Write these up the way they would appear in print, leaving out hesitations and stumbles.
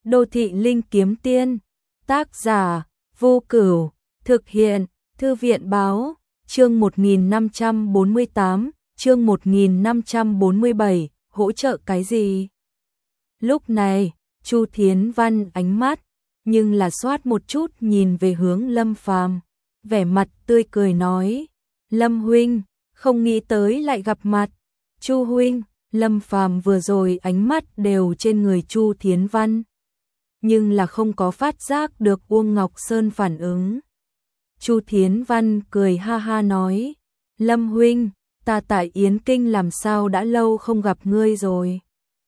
Đô thị linh kiếm tiên, tác giả Vô Cửu, thực hiện Thư viện báo, chương 1548, chương 1547, hỗ trợ cái gì? Lúc này, Chu Thiến Văn ánh mắt, nhưng là xoát một chút nhìn về hướng Lâm Phàm, vẻ mặt tươi cười nói, Lâm huynh, không nghĩ tới lại gặp mặt. Chu huynh, Lâm Phàm vừa rồi ánh mắt đều trên người Chu Thiến Văn, nhưng là không có phát giác được Uông Ngọc Sơn phản ứng. Chu Thiến Văn cười ha ha nói, Lâm huynh, ta tại Yến Kinh làm sao đã lâu không gặp ngươi rồi.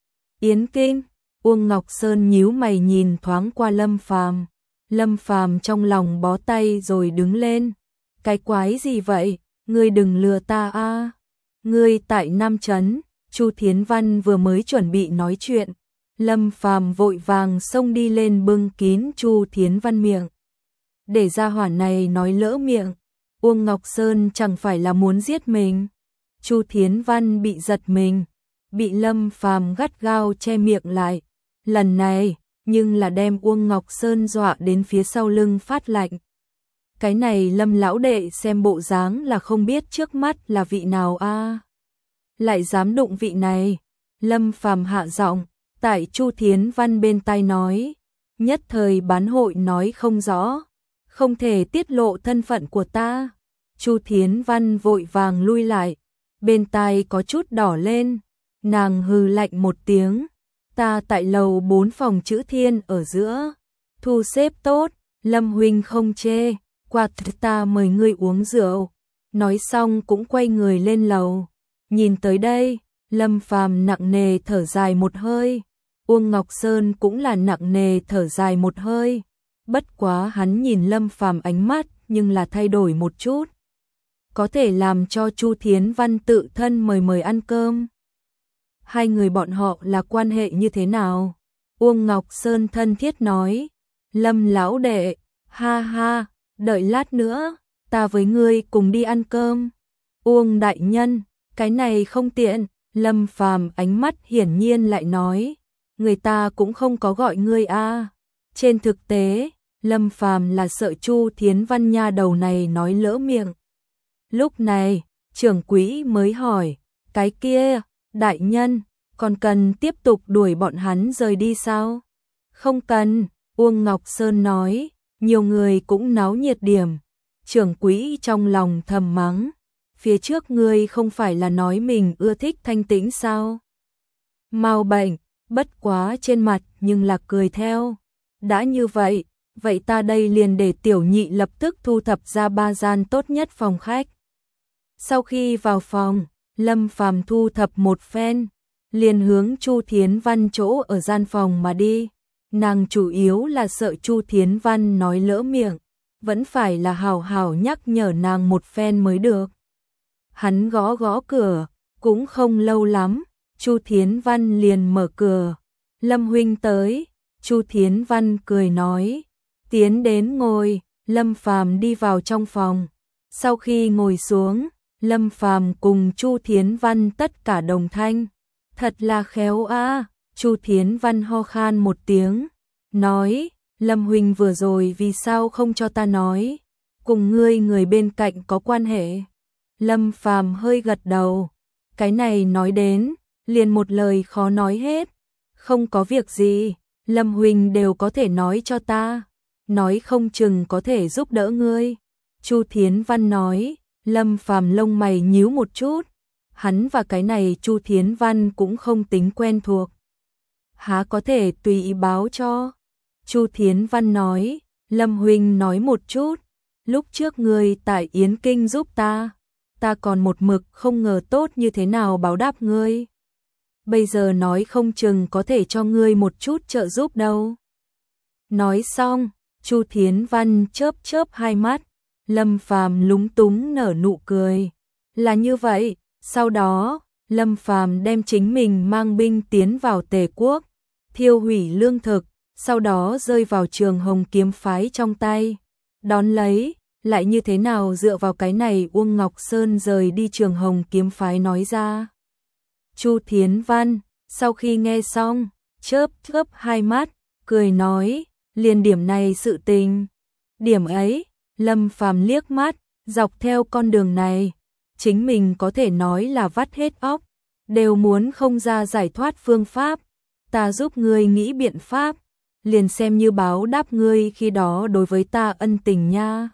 Yến Kinh? Uông Ngọc Sơn nhíu mày nhìn thoáng qua Lâm Phàm. Lâm Phàm trong lòng bó tay rồi đứng lên. Cái quái gì vậy? Ngươi đừng lừa ta a. Ngươi tại Nam Trấn. Chu Thiến Văn vừa mới chuẩn bị nói chuyện, Lâm Phàm vội vàng xông đi lên bưng kín Chu Thiến Văn miệng. Để ra hỏa này nói lỡ miệng, Uông Ngọc Sơn chẳng phải là muốn giết mình. Chu Thiến Văn bị giật mình, bị Lâm Phàm gắt gao che miệng lại. Lần này, nhưng là đem Uông Ngọc Sơn dọa đến phía sau lưng phát lạnh. Cái này Lâm lão đệ xem bộ dáng là không biết trước mắt là vị nào a. Lại dám đụng vị này. Lâm Phàm hạ giọng, tại Chu Thiến Văn bên tai nói, nhất thời bán hội nói không rõ, không thể tiết lộ thân phận của ta. Chu Thiến Văn vội vàng lui lại, bên tai có chút đỏ lên, nàng hừ lạnh một tiếng, ta tại lầu 4 phòng chữ Thiên ở giữa, thu xếp tốt, Lâm huynh không chê, qua ta mời ngươi uống rượu. Nói xong cũng quay người lên lầu. Nhìn tới đây, Lâm Phàm nặng nề thở dài một hơi, Uông Ngọc Sơn cũng là nặng nề thở dài một hơi. Bất quá hắn nhìn Lâm Phàm ánh mắt nhưng là thay đổi một chút. Có thể làm cho Chu Thiến Văn tự thân mời ăn cơm. Hai người bọn họ là quan hệ như thế nào? Uông Ngọc Sơn thân thiết nói, Lâm lão đệ, ha ha, đợi lát nữa, ta với ngươi cùng đi ăn cơm. Uông đại nhân, cái này không tiện. Lâm Phàm ánh mắt hiển nhiên lại nói, người ta cũng không có gọi ngươi a. Trên thực tế, Lâm Phàm là sợ Chu Thiến Văn nha đầu này nói lỡ miệng. Lúc này, trưởng quỹ mới hỏi, cái kia, đại nhân, còn cần tiếp tục đuổi bọn hắn rời đi sao? Không cần, Uông Ngọc Sơn nói, nhiều người cũng náo nhiệt điểm. Trưởng quỹ trong lòng thầm mắng, phía trước ngươi không phải là nói mình ưa thích thanh tĩnh sao? Mau bệnh, bất quá trên mặt nhưng là cười theo. Đã như vậy, vậy ta đây liền để tiểu nhị lập tức thu thập ra 3 gian tốt nhất phòng khách. Sau khi vào phòng, Lâm Phàm thu thập một phen, liền hướng Chu Thiến Văn chỗ ở gian phòng mà đi. Nàng chủ yếu là sợ Chu Thiến Văn nói lỡ miệng, vẫn phải là hảo hảo nhắc nhở nàng một phen mới được. Hắn gõ gõ cửa, cũng không lâu lắm, Chu Thiến Văn liền mở cửa. Lâm huynh tới, Chu Thiến Văn cười nói, tiến đến ngồi. Lâm Phàm đi vào trong phòng. Sau khi ngồi xuống, Lâm Phàm cùng Chu Thiến Văn tất cả đồng thanh, thật là khéo a. Chu Thiến Văn ho khan một tiếng, nói, Lâm huynh vừa rồi vì sao không cho ta nói, cùng ngươi người bên cạnh có quan hệ. Lâm Phàm hơi gật đầu, cái này nói đến, liền một lời khó nói hết. Không có việc gì, Lâm huynh đều có thể nói cho ta, nói không chừng có thể giúp đỡ ngươi. Chu Thiến Văn nói. Lâm Phàm lông mày nhíu một chút, hắn và cái này Chu Thiến Văn cũng không tính quen thuộc. Há có thể tùy ý báo cho. Chu Thiến Văn nói, Lâm huynh nói một chút, lúc trước ngươi tại Yến Kinh giúp ta còn một mực không ngờ tốt như thế nào báo đáp ngươi. Bây giờ nói không chừng có thể cho ngươi một chút trợ giúp đâu. Nói xong, Chu Thiến Văn chớp chớp hai mắt, Lâm Phàm lúng túng nở nụ cười. Là như vậy, sau đó, Lâm Phàm đem chính mình mang binh tiến vào Tề quốc, thiêu hủy lương thực, sau đó rơi vào Trường Hồng kiếm phái trong tay. Đón lấy, lại như thế nào dựa vào cái này Uông Ngọc Sơn rời đi Trường Hồng kiếm phái nói ra. Chu Thiến Văn, sau khi nghe xong, chớp chớp hai mắt, cười nói, liền điểm này sự tình. Điểm ấy, Lâm Phàm liếc mắt, dọc theo con đường này, chính mình có thể nói là vắt hết óc, đều muốn không ra giải thoát phương pháp, ta giúp ngươi nghĩ biện pháp, liền xem như báo đáp ngươi khi đó đối với ta ân tình nha.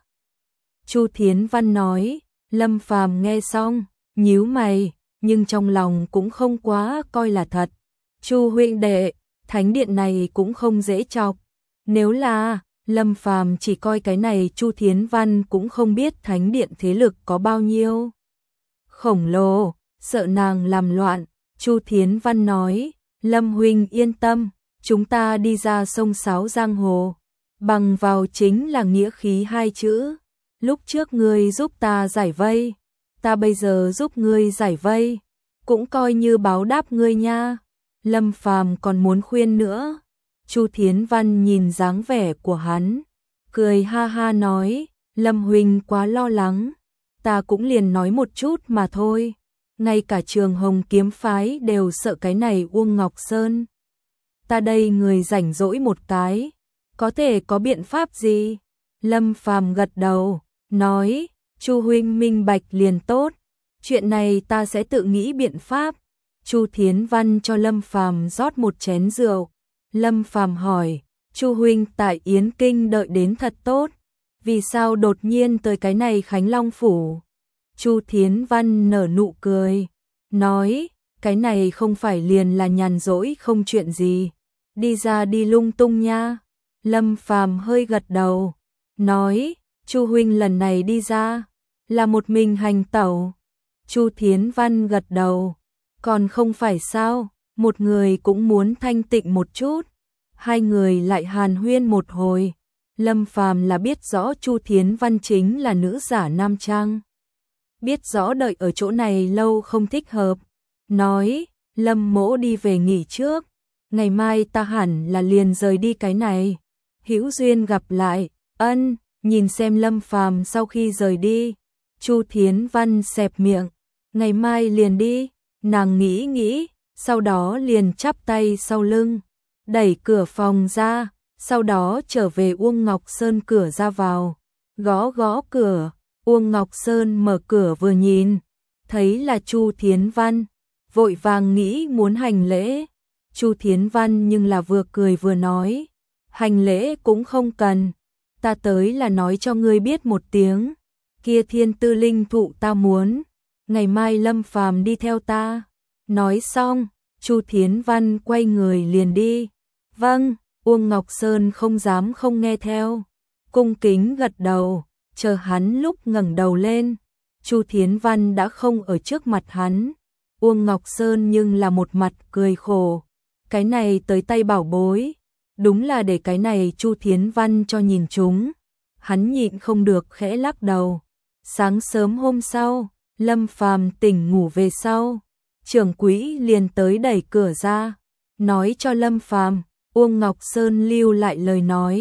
Chu Thiến Văn nói, Lâm Phàm nghe xong, nhíu mày, nhưng trong lòng cũng không quá coi là thật. Chu huynh đệ, thánh điện này cũng không dễ chọc. Nếu là Lâm Phàm chỉ coi cái này, Chu Thiến Văn cũng không biết thánh điện thế lực có bao nhiêu khổng lồ, sợ nàng làm loạn. Chu Thiến Văn nói, Lâm huynh yên tâm, chúng ta đi ra sông Sáo giang hồ, bằng vào chính là nghĩa khí hai chữ. Lúc trước ngươi giúp ta giải vây, ta bây giờ giúp ngươi giải vây, cũng coi như báo đáp ngươi nha. Lâm Phàm còn muốn khuyên nữa. Chu Thiến Văn nhìn dáng vẻ của hắn, cười ha ha nói, Lâm huynh quá lo lắng, ta cũng liền nói một chút mà thôi. Ngay cả Trường Hồng kiếm phái đều sợ cái này Uông Ngọc Sơn. Ta đây người rảnh rỗi một cái, có thể có biện pháp gì? Lâm Phàm gật đầu, nói, Chu huynh minh bạch liền tốt, chuyện này ta sẽ tự nghĩ biện pháp. Chu Thiến Văn cho Lâm Phàm rót một chén rượu. Lâm Phàm hỏi, Chu huynh tại Yến Kinh đợi đến thật tốt, vì sao đột nhiên tới cái này Khánh Long phủ? Chu Thiến Văn nở nụ cười, nói, cái này không phải liền là nhàn rỗi không chuyện gì, đi ra đi lung tung nha. Lâm Phàm hơi gật đầu, nói, Chu huynh lần này đi ra là một mình hành tẩu. Chu Thiến Văn gật đầu, còn không phải sao, một người cũng muốn thanh tịnh một chút. Hai người lại hàn huyên một hồi. Lâm Phàm là biết rõ Chu Thiến Văn chính là nữ giả nam trang, biết rõ đợi ở chỗ này lâu không thích hợp, nói, Lâm mỗ đi về nghỉ trước, ngày mai ta hẳn là liền rời đi cái này. Hữu duyên gặp lại. Ân. Nhìn xem Lâm Phàm sau khi rời đi, Chu Thiến Văn xẹp miệng, ngày mai liền đi. Nàng nghĩ nghĩ, sau đó liền chắp tay sau lưng, đẩy cửa phòng ra, sau đó trở về Uông Ngọc Sơn cửa ra vào, gõ gõ cửa. Uông Ngọc Sơn mở cửa vừa nhìn, thấy là Chu Thiến Văn, vội vàng nghĩ muốn hành lễ. Chu Thiến Văn nhưng là vừa cười vừa nói, hành lễ cũng không cần, ta tới là nói cho ngươi biết một tiếng, kia thiên tư linh thụ ta muốn, ngày mai Lâm Phàm đi theo ta. Nói xong, Chu Thiến Văn quay người liền đi. Vâng. Uông Ngọc Sơn không dám không nghe theo, cung kính gật đầu, chờ hắn lúc ngẩng đầu lên, Chu Thiến Văn đã không ở trước mặt hắn. Uông Ngọc Sơn nhưng là một mặt cười khổ, cái này tới tay bảo bối, đúng là để cái này Chu Thiến Văn cho nhìn chúng. Hắn nhịn không được khẽ lắc đầu. Sáng sớm hôm sau, Lâm Phàm tỉnh ngủ về sau, trưởng quỹ liền tới đẩy cửa ra, nói cho Lâm Phàm, Uông Ngọc Sơn lưu lại lời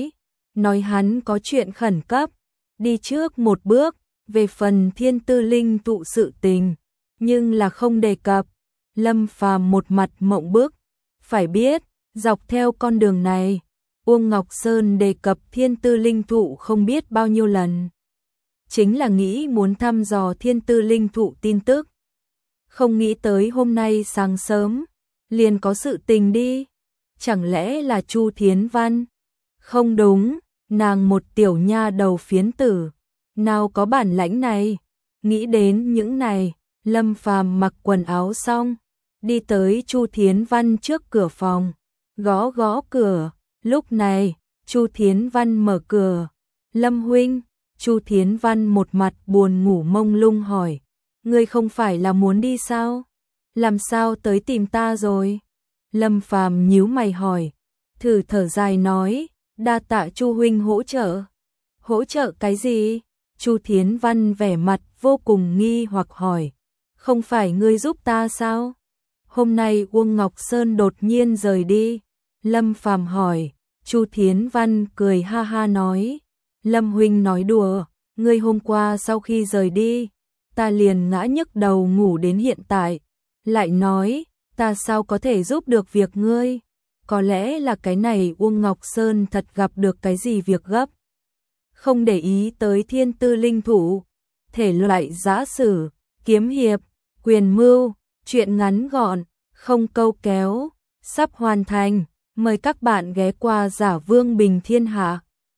nói hắn có chuyện khẩn cấp, đi trước một bước, về phần thiên tư linh tụ sự tình, nhưng là không đề cập. Lâm Phàm một mặt mộng bức, phải biết, dọc theo con đường này, Uông Ngọc Sơn đề cập thiên tư linh thụ không biết bao nhiêu lần. Chính là nghĩ muốn thăm dò thiên tư linh thụ tin tức. Không nghĩ tới hôm nay sáng sớm, liền có sự tình đi. Chẳng lẽ là Chu Thiến Văn? Không đúng, nàng một tiểu nha đầu phiến tử, nào có bản lãnh này. Nghĩ đến những này, Lâm Phàm mặc quần áo xong, đi tới Chu Thiến Văn trước cửa phòng, gõ gõ cửa. Lúc này, Chu Thiến Văn mở cửa. Lâm huynh. Chu Thiến Văn một mặt buồn ngủ mông lung hỏi, ngươi không phải là muốn đi sao? Làm sao tới tìm ta rồi? Lâm Phàm nhíu mày hỏi, thử thở dài nói, đa tạ Chu huynh hỗ trợ. Hỗ trợ cái gì? Chu Thiến Văn vẻ mặt vô cùng nghi hoặc hỏi, không phải ngươi giúp ta sao? Hôm nay Uông Ngọc Sơn đột nhiên rời đi. Lâm Phàm hỏi. Chu Thiến Văn cười ha ha nói, Lâm huynh nói đùa, ngươi hôm qua sau khi rời đi, ta liền ngã nhức đầu ngủ đến hiện tại, lại nói, ta sao có thể giúp được việc ngươi? có lẽ là cái này Uông Ngọc Sơn thật gặp được cái gì việc gấp. Không để ý tới thiên tư linh thủ, thể loại giã sử, kiếm hiệp, quyền mưu, truyện ngắn gọn, không câu kéo, sắp hoàn thành. Mời các bạn ghé qua Giả Vương Bình Thiên Hạ.